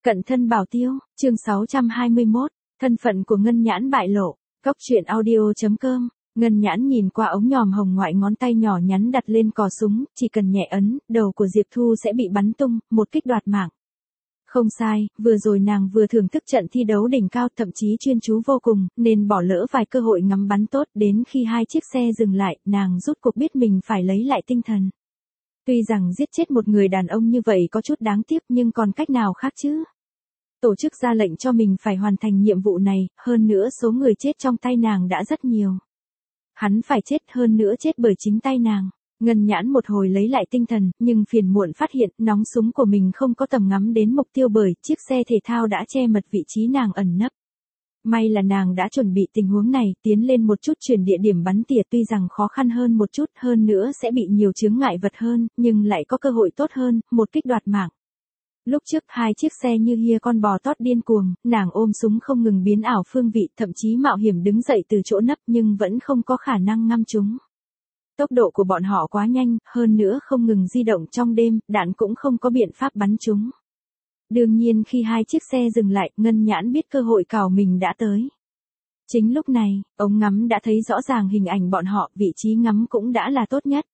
Cận thân bảo tiêu, chương 621, thân phận của Ngân Nhãn bại lộ. Cốc truyện audio.com. Ngân Nhãn nhìn qua ống nhòm hồng ngoại ngón tay nhỏ nhắn đặt lên cò súng, chỉ cần nhẹ ấn, đầu của Diệp Thu sẽ bị bắn tung, một kích đoạt mạng. Không sai, vừa rồi nàng vừa thưởng thức trận thi đấu đỉnh cao, thậm chí chuyên chú vô cùng, nên bỏ lỡ vài cơ hội ngắm bắn tốt, đến khi hai chiếc xe dừng lại, nàng rút cuộc biết mình phải lấy lại tinh thần. Tuy rằng giết chết một người đàn ông như vậy có chút đáng tiếc, nhưng còn cách nào khác chứ? Tổ chức ra lệnh cho mình phải hoàn thành nhiệm vụ này, hơn nữa số người chết trong tay nàng đã rất nhiều. Hắn phải chết, hơn nữa chết bởi chính tay nàng. Ngân Nhãn một hồi lấy lại tinh thần, nhưng phiền muộn phát hiện nóng súng của mình không có tầm ngắm đến mục tiêu bởi chiếc xe thể thao đã che mật vị trí nàng ẩn nấp. May là nàng đã chuẩn bị tình huống này, tiến lên một chút chuyển địa điểm bắn tỉa, tuy rằng khó khăn hơn một chút, hơn nữa sẽ bị nhiều chướng ngại vật hơn, nhưng lại có cơ hội tốt hơn, một kích đoạt mạng. Lúc trước hai chiếc xe như hia con bò tót điên cuồng, nàng ôm súng không ngừng biến ảo phương vị, thậm chí mạo hiểm đứng dậy từ chỗ nấp nhưng vẫn không có khả năng ngăn chúng. Tốc độ của bọn họ quá nhanh, hơn nữa không ngừng di động trong đêm, đạn cũng không có biện pháp bắn chúng. Đương nhiên khi hai chiếc xe dừng lại, Ngân Nhãn biết cơ hội cào mình đã tới. Chính lúc này, ống ngắm đã thấy rõ ràng hình ảnh bọn họ, vị trí ngắm cũng đã là tốt nhất.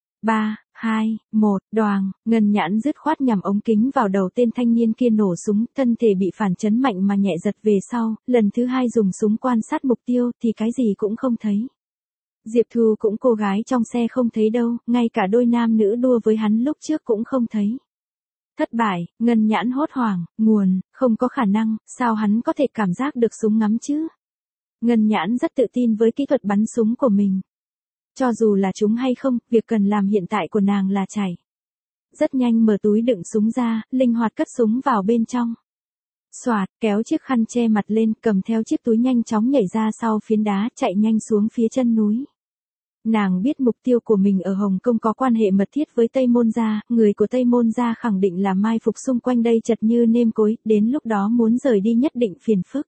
3, 2, 1, đoàng, Ngân Nhãn dứt khoát nhằm ống kính vào đầu tên thanh niên kia nổ súng, thân thể bị phản chấn mạnh mà nhẹ giật về sau, lần thứ hai dùng súng quan sát mục tiêu thì cái gì cũng không thấy. Diệp Thu cũng cô gái trong xe không thấy đâu, ngay cả đôi nam nữ đua với hắn lúc trước cũng không thấy. Thất bại, Ngân Nhãn hốt hoảng, nguồn, không có khả năng, sao hắn có thể cảm giác được súng ngắm chứ? Ngân Nhãn rất tự tin với kỹ thuật bắn súng của mình. Cho dù là trúng hay không, việc cần làm hiện tại của nàng là chạy. Rất nhanh mở túi đựng súng ra, linh hoạt cất súng vào bên trong. Xoạt, kéo chiếc khăn che mặt lên, cầm theo chiếc túi nhanh chóng nhảy ra sau phiến đá, chạy nhanh xuống phía chân núi. Nàng biết mục tiêu của mình ở Hồng Kông có quan hệ mật thiết với Tây Môn Gia, người của Tây Môn Gia khẳng định là mai phục xung quanh đây chật như nêm cối, đến lúc đó muốn rời đi nhất định phiền phức.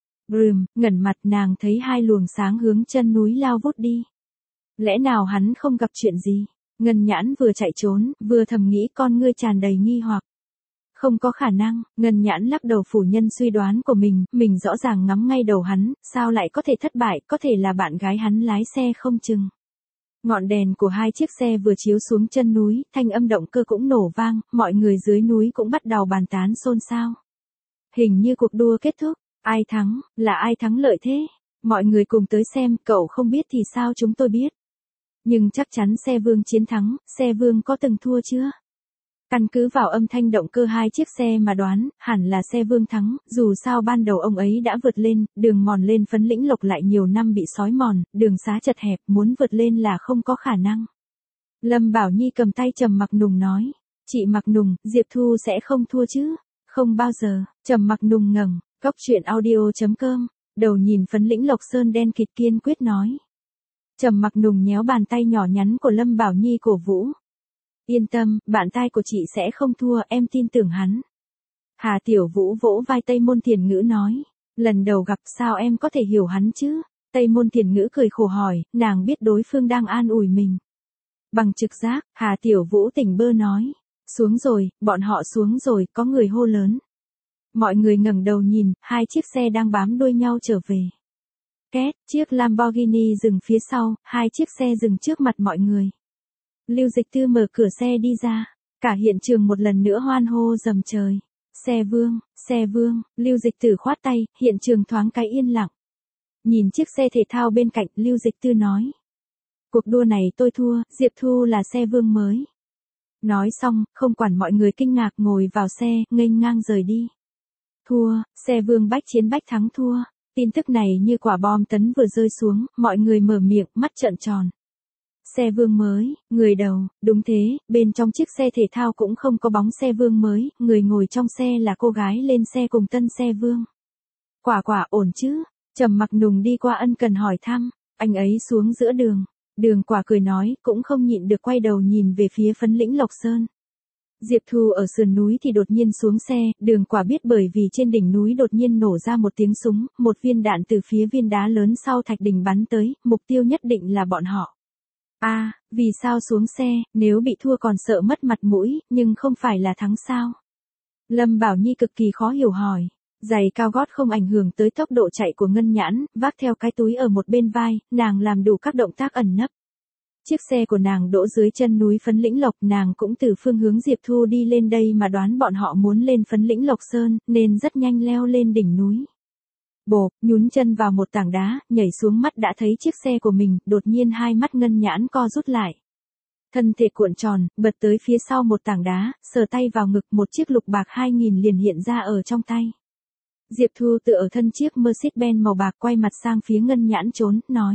Ngẩn mặt nàng thấy hai luồng sáng hướng chân núi lao vút đi. Lẽ nào hắn không gặp chuyện gì? Ngân Nhãn vừa chạy trốn, vừa thầm nghĩ, con ngươi tràn đầy nghi hoặc. Không có khả năng, Ngân Nhãn lắc đầu phủ nhân suy đoán của mình rõ ràng ngắm ngay đầu hắn, sao lại có thể thất bại, có thể là bạn gái hắn lái xe không chừng. Ngọn đèn của hai chiếc xe vừa chiếu xuống chân núi, thanh âm động cơ cũng nổ vang, mọi người dưới núi cũng bắt đầu bàn tán xôn xao. Hình như cuộc đua kết thúc, ai thắng, là ai thắng lợi thế? Mọi người cùng tới xem, cậu không biết thì sao chúng tôi biết. Nhưng chắc chắn xe Vương chiến thắng, xe Vương có từng thua chưa? Căn cứ vào âm thanh động cơ hai chiếc xe mà đoán, hẳn là xe Vương thắng, dù sao ban đầu ông ấy đã vượt lên, đường mòn lên Phấn Lĩnh Lộc lại nhiều năm bị sói mòn, đường xá chật hẹp, muốn vượt lên là không có khả năng. Lâm Bảo Nhi cầm tay Trầm Mặc Nùng nói, chị Mặc Nùng, Diệp Thu sẽ không thua chứ? Không bao giờ, Trầm Mặc Nùng ngẩng, Cốc truyện audio.com, đầu nhìn Phấn Lĩnh Lộc sơn đen kịt kiên quyết nói. Trầm Mặc Nùng nhéo bàn tay nhỏ nhắn của Lâm Bảo Nhi cổ vũ. Yên tâm, bạn trai của chị sẽ không thua, em tin tưởng hắn. Hà Tiểu Vũ vỗ vai Tây Môn Thiền Ngữ nói, lần đầu gặp sao em có thể hiểu hắn chứ? Tây Môn Thiền Ngữ cười khổ hỏi, nàng biết đối phương đang an ủi mình. Bằng trực giác, Hà Tiểu Vũ tỉnh bơ nói, xuống rồi, bọn họ xuống rồi, có người hô lớn. Mọi người ngẩng đầu nhìn, hai chiếc xe đang bám đuôi nhau trở về. Két, chiếc Lamborghini dừng phía sau, hai chiếc xe dừng trước mặt mọi người. Lưu Dịch Tư mở cửa xe đi ra, cả hiện trường một lần nữa hoan hô rầm trời. Xe Vương, Lưu Dịch Tử khoát tay, hiện trường thoáng cái yên lặng. Nhìn chiếc xe thể thao bên cạnh, Lưu Dịch Tư nói. Cuộc đua này tôi thua, Diệp Thu là xe Vương mới. Nói xong, không quản mọi người kinh ngạc ngồi vào xe, nghênh ngang rời đi. Thua, xe Vương bách chiến bách thắng thua. Tin tức này như quả bom tấn vừa rơi xuống, mọi người mở miệng, mắt trợn tròn. Xe Vương mới, người đầu, đúng thế, bên trong chiếc xe thể thao cũng không có bóng xe Vương mới, người ngồi trong xe là cô gái lên xe cùng tân xe Vương. Quả ổn chứ? Trầm Mặc Nùng đi qua ân cần hỏi thăm, anh ấy xuống giữa đường. Đường Quả cười nói, cũng không nhịn được quay đầu nhìn về phía Phấn Lĩnh Lộc Sơn. Diệp Thu ở sườn núi thì đột nhiên xuống xe, Đường Quả biết bởi vì trên đỉnh núi đột nhiên nổ ra một tiếng súng, một viên đạn từ phía viên đá lớn sau thạch đỉnh bắn tới, mục tiêu nhất định là bọn họ. Vì sao xuống xe, nếu bị thua còn sợ mất mặt mũi, nhưng không phải là thắng sao? Lâm Bảo Nhi cực kỳ khó hiểu hỏi. Giày cao gót không ảnh hưởng tới tốc độ chạy của Ngân Nhãn, vác theo cái túi ở một bên vai, nàng làm đủ các động tác ẩn nấp. Chiếc xe của nàng đỗ dưới chân núi Phấn Lĩnh Lộc, nàng cũng từ phương hướng Diệp Thu đi lên đây mà đoán bọn họ muốn lên Phấn Lĩnh Lộc Sơn, nên rất nhanh leo lên đỉnh núi. Bộp, nhún chân vào một tảng đá, nhảy xuống mắt đã thấy chiếc xe của mình, đột nhiên hai mắt Ngân Nhãn co rút lại. Thân thể cuộn tròn, bật tới phía sau một tảng đá, sờ tay vào ngực, một chiếc lục bạc 2000 liền hiện ra ở trong tay. Diệp Thu tựa ở thân chiếc Mercedes-Benz màu bạc quay mặt sang phía Ngân Nhãn trốn, nói.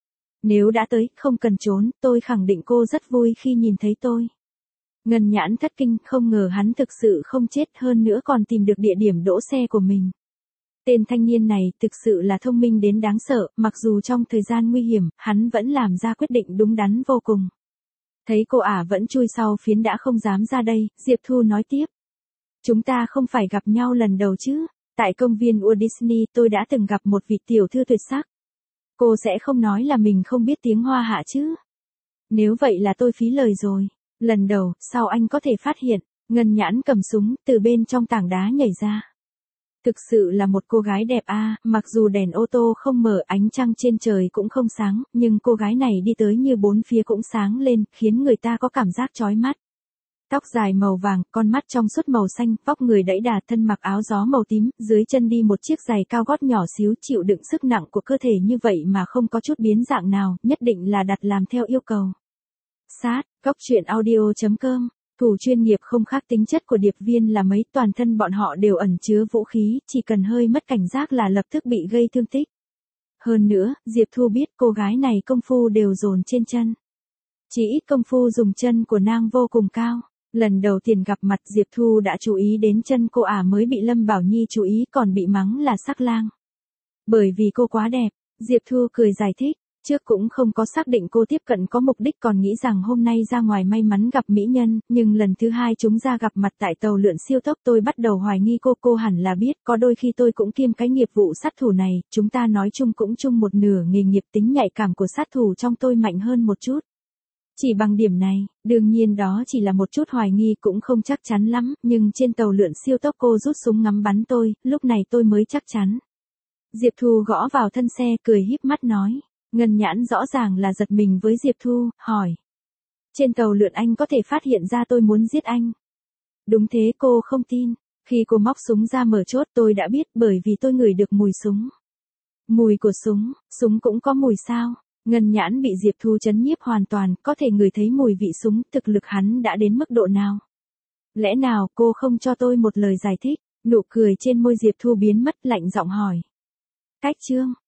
Nếu đã tới, không cần trốn, tôi khẳng định cô rất vui khi nhìn thấy tôi. Ngân Nhãn thất kinh, không ngờ hắn thực sự không chết, hơn nữa còn tìm được địa điểm đỗ xe của mình. Tên thanh niên này thực sự là thông minh đến đáng sợ, mặc dù trong thời gian nguy hiểm, hắn vẫn làm ra quyết định đúng đắn vô cùng. Thấy cô ả vẫn chui sau phiến đã không dám ra đây, Diệp Thu nói tiếp. Chúng ta không phải gặp nhau lần đầu chứ, tại công viên Walt Disney tôi đã từng gặp một vị tiểu thư tuyệt sắc. Cô sẽ không nói là mình không biết tiếng Hoa hạ chứ? Nếu vậy là tôi phí lời rồi. Lần đầu, sao anh có thể phát hiện? Ngân Nhãn cầm súng, từ bên trong tảng đá nhảy ra. Thực sự là một cô gái đẹp mặc dù đèn ô tô không mở, ánh trăng trên trời cũng không sáng, nhưng cô gái này đi tới như bốn phía cũng sáng lên, khiến người ta có cảm giác chói mắt. Tóc dài màu vàng, con mắt trong suốt màu xanh, vóc người đẫy đà, thân mặc áo gió màu tím, dưới chân đi một chiếc giày cao gót nhỏ xíu, chịu đựng sức nặng của cơ thể như vậy mà không có chút biến dạng nào, nhất định là đặt làm theo yêu cầu. Sát, Cóc Truyện Audio.com. Thủ chuyên nghiệp không khác tính chất của điệp viên là mấy, toàn thân bọn họ đều ẩn chứa vũ khí, chỉ cần hơi mất cảnh giác là lập tức bị gây thương tích. Hơn nữa, Diệp Thu biết cô gái này công phu đều dồn trên chân. Chỉ ít công phu dùng chân của nàng vô cùng cao. Lần đầu tiên gặp mặt Diệp Thu đã chú ý đến chân cô ả, mới bị Lâm Bảo Nhi chú ý còn bị mắng là sắc lang. Bởi vì cô quá đẹp, Diệp Thu cười giải thích. Trước cũng không có xác định cô tiếp cận có mục đích, còn nghĩ rằng hôm nay ra ngoài may mắn gặp mỹ nhân, nhưng lần thứ hai chúng ra gặp mặt tại tàu lượn siêu tốc tôi bắt đầu hoài nghi cô hẳn là biết, có đôi khi tôi cũng kiêm cái nghiệp vụ sát thủ này, chúng ta nói chung cũng chung một nửa nghề nghiệp, tính nhạy cảm của sát thủ trong tôi mạnh hơn một chút. Chỉ bằng điểm này, đương nhiên đó chỉ là một chút hoài nghi cũng không chắc chắn lắm, nhưng trên tàu lượn siêu tốc cô rút súng ngắm bắn tôi, lúc này tôi mới chắc chắn. Diệp Thu gõ vào thân xe, cười híp mắt nói. Ngân Nhãn rõ ràng là giật mình với Diệp Thu, hỏi. Trên tàu lượn anh có thể phát hiện ra tôi muốn giết anh. Đúng thế, cô không tin. Khi cô móc súng ra mở chốt tôi đã biết, bởi vì tôi ngửi được mùi súng. Mùi của súng cũng có mùi sao? Ngân Nhãn bị Diệp Thu trấn nhiếp hoàn toàn, có thể ngửi thấy mùi vị súng, thực lực hắn đã đến mức độ nào? Lẽ nào cô không cho tôi một lời giải thích? Nụ cười trên môi Diệp Thu biến mất, lạnh giọng hỏi. Cách Trương,